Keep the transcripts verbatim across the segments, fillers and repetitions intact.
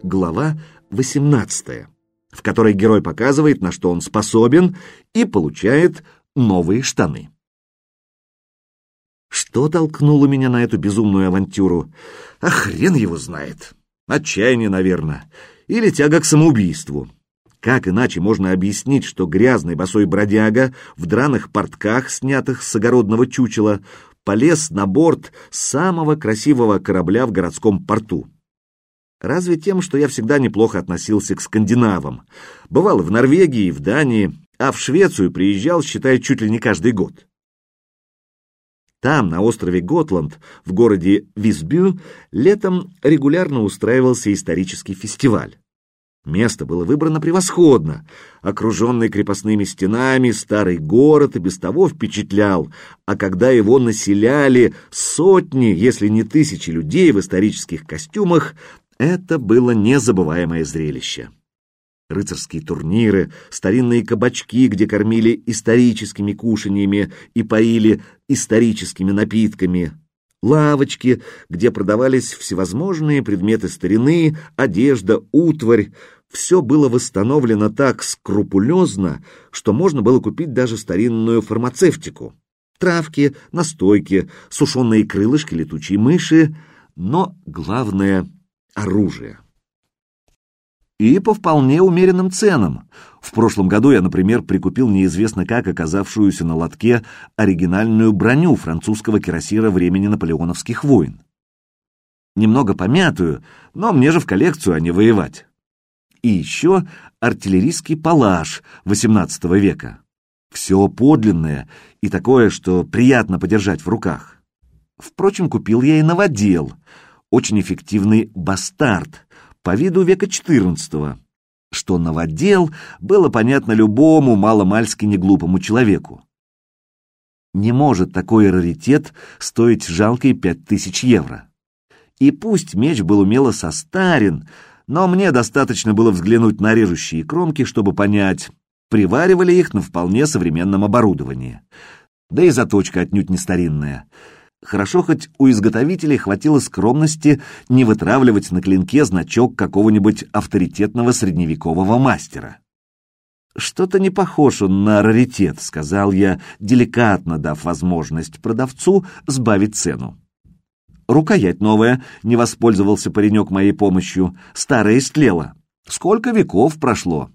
Глава восемнадцатая, в которой герой показывает, на что он способен, и получает новые штаны. Что толкнуло меня на эту безумную авантюру? А хрен его знает. Отчаяние, наверное. Или тяга к самоубийству. Как иначе можно объяснить, что грязный босой бродяга в драных портках, снятых с огородного чучела, полез на борт самого красивого корабля в городском порту? Разве тем, что я всегда неплохо относился к скандинавам. Бывал и в Норвегии, и в Дании, а в Швецию приезжал, считай, чуть ли не каждый год. Там, на острове Готланд, в городе Висбю, летом регулярно устраивался исторический фестиваль. Место было выбрано превосходно. Окруженный крепостными стенами, старый город и без того впечатлял, а когда его населяли сотни, если не тысячи людей в исторических костюмах, это было незабываемое зрелище. Рыцарские турниры, старинные кабачки, где кормили историческими кушаньями и поили историческими напитками, лавочки, где продавались всевозможные предметы старины, одежда, утварь. Все было восстановлено так скрупулезно, что можно было купить даже старинную фармацевтику. Травки, настойки, сушеные крылышки летучей мыши, но главное — оружие. И по вполне умеренным ценам. В прошлом году я, например, прикупил неизвестно как оказавшуюся на лотке оригинальную броню французского кирасира времени наполеоновских войн. Немного помятую, но мне же в коллекцию, а не воевать. И еще артиллерийский палаш восемнадцатого века. Все подлинное и такое, что приятно подержать в руках. Впрочем, купил я и новодел, очень эффективный бастард, по виду века четырнадцатого. Что новодел, было понятно любому маломальски неглупому человеку. Не может такой раритет стоить жалкие пять тысяч евро. И пусть меч был умело состарен, но мне достаточно было взглянуть на режущие кромки, чтобы понять, приваривали их на вполне современном оборудовании. Да и заточка отнюдь не старинная. Хорошо, хоть у изготовителей хватило скромности не вытравливать на клинке значок какого-нибудь авторитетного средневекового мастера. «Что-то не похож он на раритет», — сказал я, деликатно дав возможность продавцу сбавить цену. «Рукоять новая», — не воспользовался паренек моей помощью, — «старая истлела. Сколько веков прошло».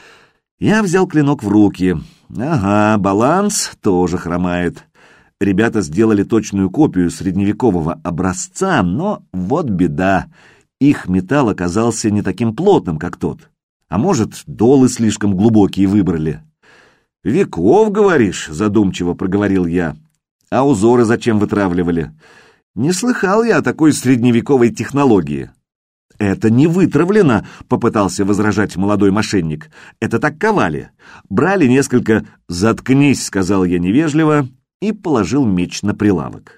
Я взял клинок в руки. Ага, баланс тоже хромает. Ребята сделали точную копию средневекового образца, но вот беда. Их металл оказался не таким плотным, как тот. А может, долы слишком глубокие выбрали. «Веков, говоришь?» — задумчиво проговорил я. «А узоры зачем вытравливали? Не слыхал я о такой средневековой технологии». «Это не вытравлено», — попытался возражать молодой мошенник. «Это так ковали. Брали несколько...» «Заткнись», — сказал я невежливо, и положил меч на прилавок.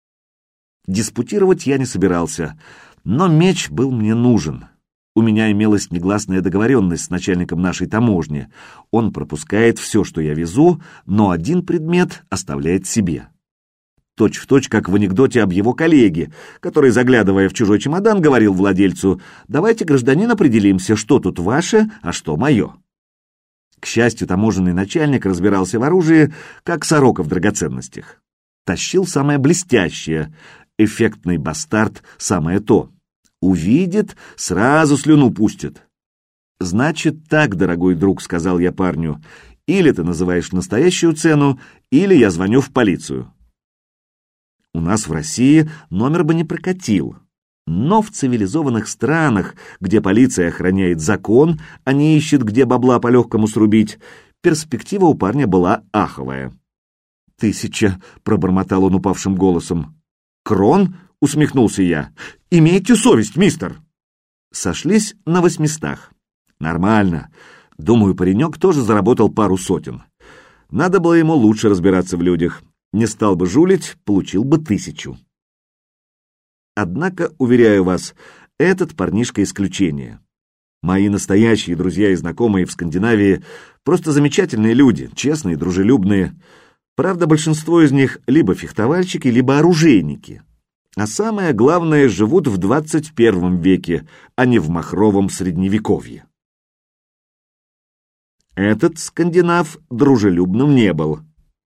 Диспутировать я не собирался, но меч был мне нужен. У меня имелась негласная договоренность с начальником нашей таможни. Он пропускает все, что я везу, но один предмет оставляет себе. Точь в точь, как в анекдоте об его коллеге, который, заглядывая в чужой чемодан, говорил владельцу: «Давайте, гражданин, определимся, что тут ваше, а что мое». К счастью, таможенный начальник разбирался в оружии, как сорока в драгоценностях. Тащил самое блестящее, эффектный бастард самое то. Увидит, сразу слюну пустит. «Значит так, дорогой друг», — сказал я парню, — «или ты называешь настоящую цену, или я звоню в полицию». У нас в России номер бы не прокатил. Но в цивилизованных странах, где полиция охраняет закон, а не ищет, где бабла по-легкому срубить, перспектива у парня была аховая. «Тысяча», — пробормотал он упавшим голосом. «Крон?» — усмехнулся я. «Имейте совесть, мистер!» Сошлись на восьмистах. Нормально. Думаю, паренек тоже заработал пару сотен. Надо было ему лучше разбираться в людях. Не стал бы жулить, получил бы тысячу. Однако, уверяю вас, этот парнишка исключение. Мои настоящие друзья и знакомые в Скандинавии просто замечательные люди, честные, дружелюбные. Правда, большинство из них либо фехтовальщики, либо оружейники. А самое главное, живут в двадцать первом веке, а не в махровом средневековье. Этот скандинав дружелюбным не был.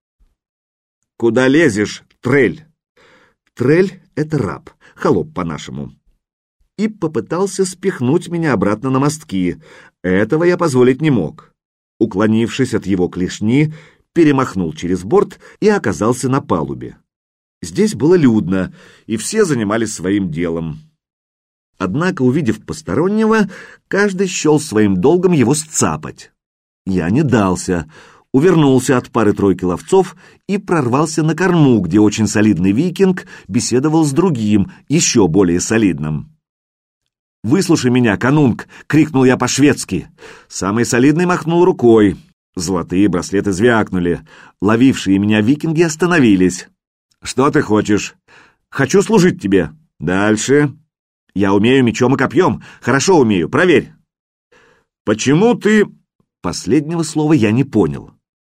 «Куда лезешь, трель?» Трель — это раб, холоп по-нашему. И попытался спихнуть меня обратно на мостки. Этого я позволить не мог. Уклонившись от его клешни, перемахнул через борт и оказался на палубе. Здесь было людно, и все занимались своим делом. Однако, увидев постороннего, каждый счел своим долгом его сцапать. Я не дался, увернулся от пары-тройки ловцов и прорвался на корму, где очень солидный викинг беседовал с другим, еще более солидным. «Выслушай меня, канунг!» — крикнул я по-шведски. Самый солидный махнул рукой. Золотые браслеты звякнули. Ловившие меня викинги остановились. «Что ты хочешь?» «Хочу служить тебе». «Дальше». «Я умею мечом и копьем. Хорошо умею. Проверь». «Почему ты...» Последнего слова я не понял.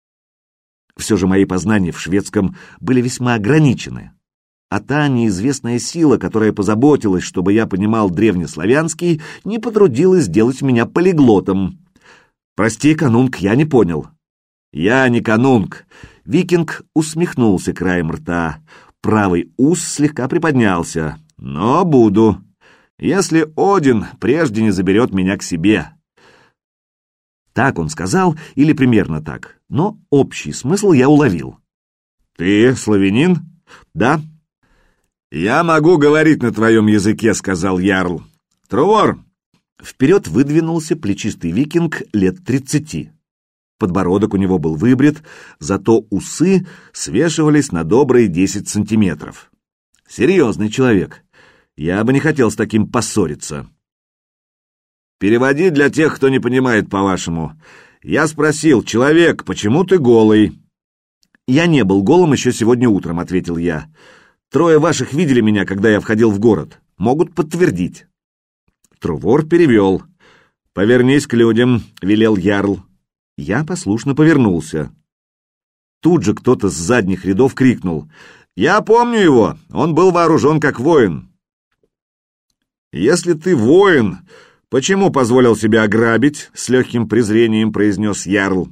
Все же мои познания в шведском были весьма ограничены. А та неизвестная сила, которая позаботилась, чтобы я понимал древнеславянский, не потрудилась сделать меня полиглотом. «Прости, канунг, я не понял». «Я не канунг». Викинг усмехнулся краем рта. Правый ус слегка приподнялся. «Но буду, если Один прежде не заберет меня к себе». Так он сказал, или примерно так, но общий смысл я уловил. «Ты славянин?» «Да». «Я могу говорить на твоем языке», — сказал ярл. «Трувор!» Вперед выдвинулся плечистый викинг лет тридцати. Подбородок у него был выбрит, зато усы свешивались на добрые десять сантиметров. Серьезный человек. Я бы не хотел с таким поссориться. «Переводи для тех, кто не понимает, по-вашему. Я спросил: человек, почему ты голый?» «Я не был голым еще сегодня утром», — ответил я. «Трое ваших видели меня, когда я входил в город. Могут подтвердить». Трувор перевел. «Повернись к людям», — велел ярл. Я послушно повернулся. Тут же кто-то с задних рядов крикнул: «Я помню его! Он был вооружен как воин!» «Если ты воин, почему позволил себя ограбить?» — с легким презрением произнес ярл.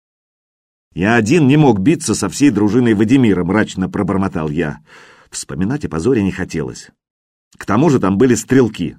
«Я один не мог биться со всей дружиной Вадимира», — мрачно пробормотал я. Вспоминать о позоре не хотелось. К тому же там были стрелки.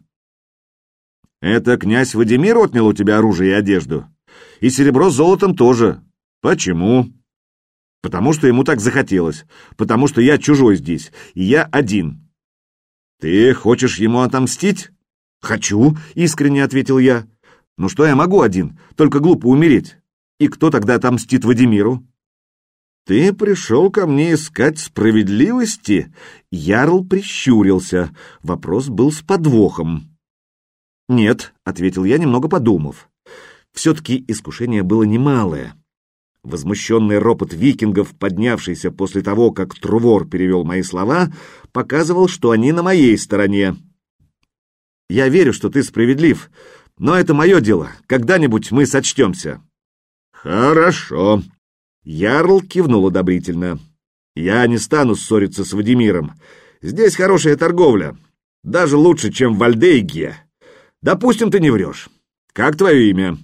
«Это князь Вадимир отнял у тебя оружие и одежду? И серебро с золотом тоже. Почему?» «Потому что ему так захотелось. Потому что я чужой здесь, и я один». «Ты хочешь ему отомстить?» «Хочу», — искренне ответил я. «Ну что я могу один? Только глупо умереть. И кто тогда отомстит Вадимиру?» «Ты пришел ко мне искать справедливости?» Ярл прищурился. Вопрос был с подвохом. «Нет», — ответил я, немного подумав. Все-таки искушение было немалое. Возмущенный ропот викингов, поднявшийся после того, как Трувор перевел мои слова, показывал, что они на моей стороне. «Я верю, что ты справедлив, но это мое дело. Когда-нибудь мы сочтемся». «Хорошо». Ярл кивнул одобрительно. «Я не стану ссориться с Вадимиром. Здесь хорошая торговля. Даже лучше, чем в Альдейге. Допустим, ты не врешь. Как твое имя?»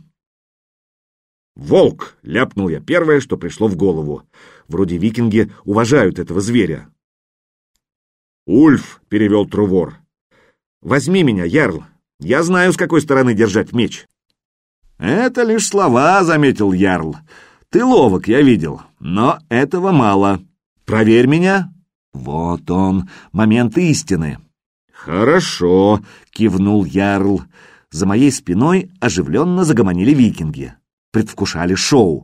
«Волк!» — ляпнул я первое, что пришло в голову. Вроде викинги уважают этого зверя. «Ульф!» — перевел Трувор. «Возьми меня, ярл. Я знаю, с какой стороны держать меч». «Это лишь слова», — заметил ярл. «Ты ловок, я видел, но этого мало. Проверь меня». Вот он, момент истины. «Хорошо», — кивнул ярл. За моей спиной оживленно загомонили викинги. Предвкушали шоу.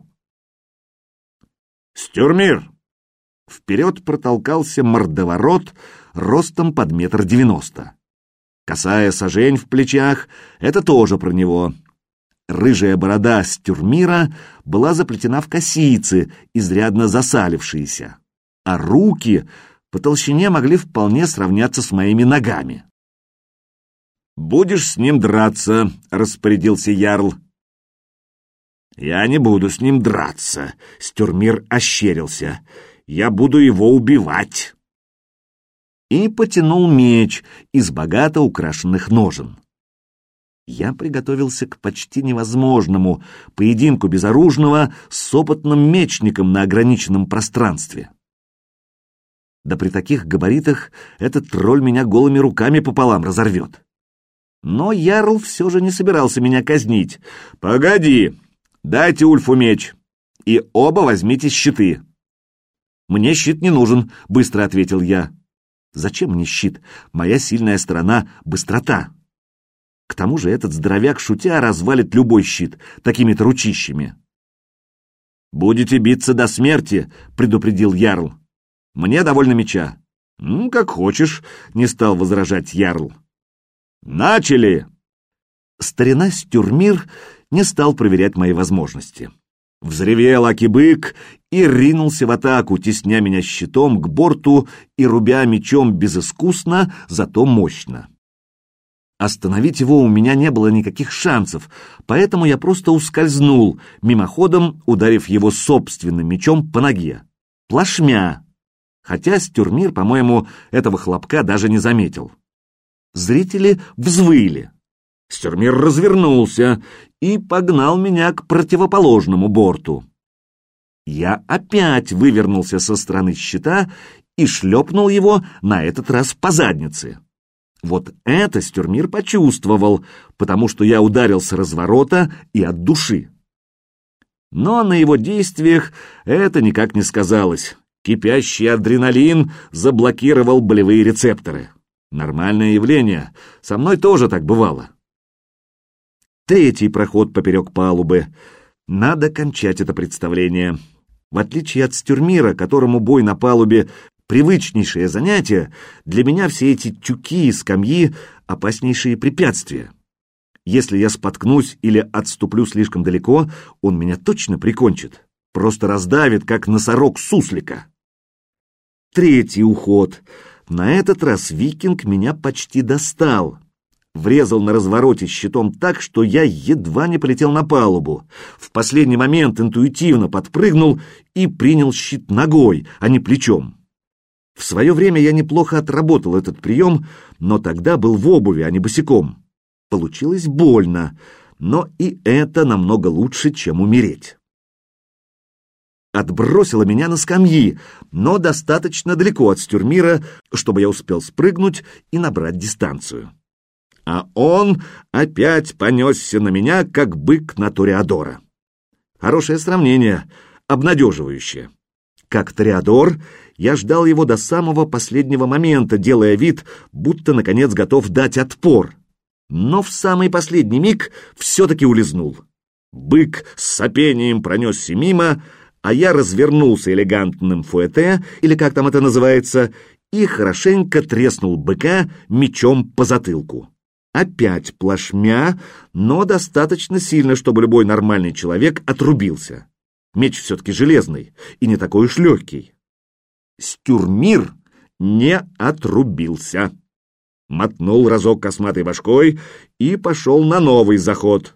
«Стюрмир!» Вперед протолкался мордоворот ростом под метр девяносто. Косая сажень в плечах — это тоже про него. Рыжая борода Стюрмира была заплетена в косицы, изрядно засалившиеся, а руки по толщине могли вполне сравняться с моими ногами. «Будешь с ним драться», — распорядился ярл. «Я не буду с ним драться», — Стюрмир ощерился. «Я буду его убивать». и потянул меч из богато украшенных ножен. Я приготовился к почти невозможному поединку безоружного с опытным мечником на ограниченном пространстве. Да при таких габаритах этот тролль меня голыми руками пополам разорвет. Но ярл все же не собирался меня казнить. «Погоди, дайте Ульфу меч, и оба возьмите щиты». «Мне щит не нужен», — быстро ответил я. «Зачем мне щит? Моя сильная сторона — быстрота». К тому же этот здоровяк, шутя, развалит любой щит такими-то ручищами. «Будете биться до смерти», — предупредил ярл. «Мне довольно меча». «Ну, как хочешь», — не стал возражать ярл. «Начали!» Старина Стюрмир не стал проверять мои возможности. Взревел аки-бык и ринулся в атаку, тесня меня щитом к борту и рубя мечом безыскусно, зато мощно. Остановить его у меня не было никаких шансов, поэтому я просто ускользнул, мимоходом ударив его собственным мечом по ноге. Плашмя. Хотя Стюрмир, по-моему, этого хлопка даже не заметил. Зрители взвыли. Стюрмир развернулся и погнал меня к противоположному борту. Я опять вывернулся со стороны щита и шлепнул его на этот раз по заднице. Вот это Стюрмир почувствовал, потому что я ударил с разворота и от души. Но на его действиях это никак не сказалось. Кипящий адреналин заблокировал болевые рецепторы. Нормальное явление. Со мной тоже так бывало. Третий проход поперек палубы. Надо кончать это представление. В отличие от Стюрмира, которому бой на палубе привычнейшее занятие, для меня все эти тюки и скамьи — опаснейшие препятствия. Если я споткнусь или отступлю слишком далеко, он меня точно прикончит. Просто раздавит, как носорог суслика. Третий уход. На этот раз викинг меня почти достал. Врезал на развороте щитом так, что я едва не полетел на палубу. В последний момент интуитивно подпрыгнул и принял щит ногой, а не плечом. В свое время я неплохо отработал этот прием, но тогда был в обуви, а не босиком. Получилось больно, но и это намного лучше, чем умереть. Отбросило меня на скамьи, но достаточно далеко от Стюрмира, чтобы я успел спрыгнуть и набрать дистанцию. А он опять понесся на меня, как бык на Тореадора. Хорошее сравнение, обнадеживающее. Как Тореадор, я ждал его до самого последнего момента, делая вид, будто, наконец, готов дать отпор. Но в самый последний миг все-таки улизнул. Бык с сопением пронесся мимо, а я развернулся элегантным фуэте, или как там это называется, и хорошенько треснул быка мечом по затылку. Опять плашмя, но достаточно сильно, чтобы любой нормальный человек отрубился. Меч все-таки железный и не такой уж легкий. Стюрмир не отрубился. Мотнул разок косматой башкой и пошел на новый заход.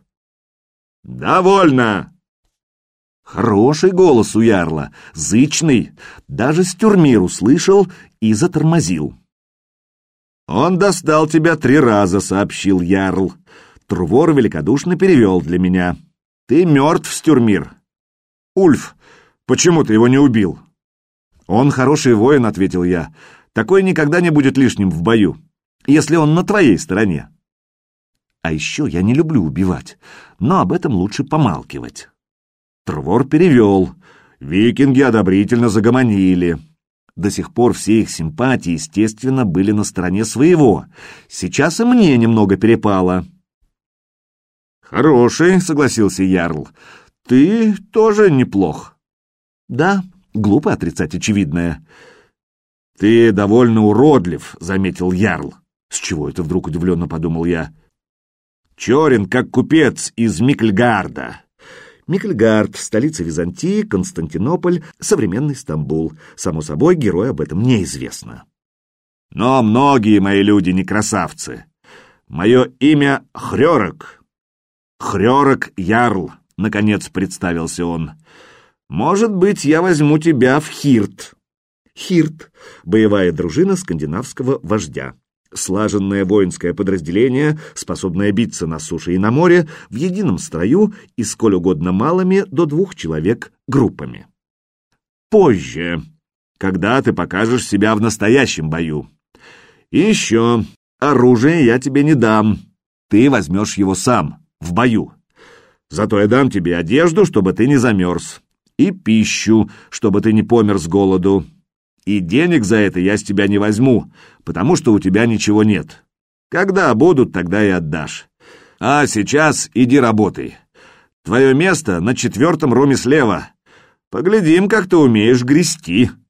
«Довольно!» Хороший голос у ярла, зычный, даже Стюрмир услышал и затормозил. «Он достал тебя три раза», — сообщил ярл. Трувор великодушно перевел для меня. «Ты мертв, Стюрмир». «Ульф, почему ты его не убил?» «Он хороший воин», — ответил я. «Такой никогда не будет лишним в бою, если он на твоей стороне». А еще я не люблю убивать, но об этом лучше помалкивать. Трувор перевел. Викинги одобрительно загомонили. До сих пор все их симпатии, естественно, были на стороне своего. Сейчас и мне немного перепало. «Хороший», — согласился ярл. «Ты тоже неплох». «Да, глупо отрицать очевидное». «Ты довольно уродлив», — заметил ярл. «С чего это вдруг?» — удивленно подумал я. «Черен, как купец из Микльгарда». Микльгард, столица Византии, Константинополь, современный Стамбул. Само собой, герой об этом неизвестно. Но многие мои люди не красавцы. Мое имя Хрёрок. Хрёрок Ярл, наконец представился он. Может быть, я возьму тебя в Хирт. Хирт — боевая дружина скандинавского вождя. Слаженное воинское подразделение, способное биться на суше и на море, в едином строю и сколь угодно малыми до двух человек группами. Позже, когда ты покажешь себя в настоящем бою. И еще, оружие я тебе не дам, ты возьмешь его сам, в бою. Зато я дам тебе одежду, чтобы ты не замерз, и пищу, чтобы ты не помер с голоду. И денег за это я с тебя не возьму, потому что у тебя ничего нет. Когда будут, тогда и отдашь. А сейчас иди работай. Твое место на четвертом руме слева. Поглядим, как ты умеешь грести».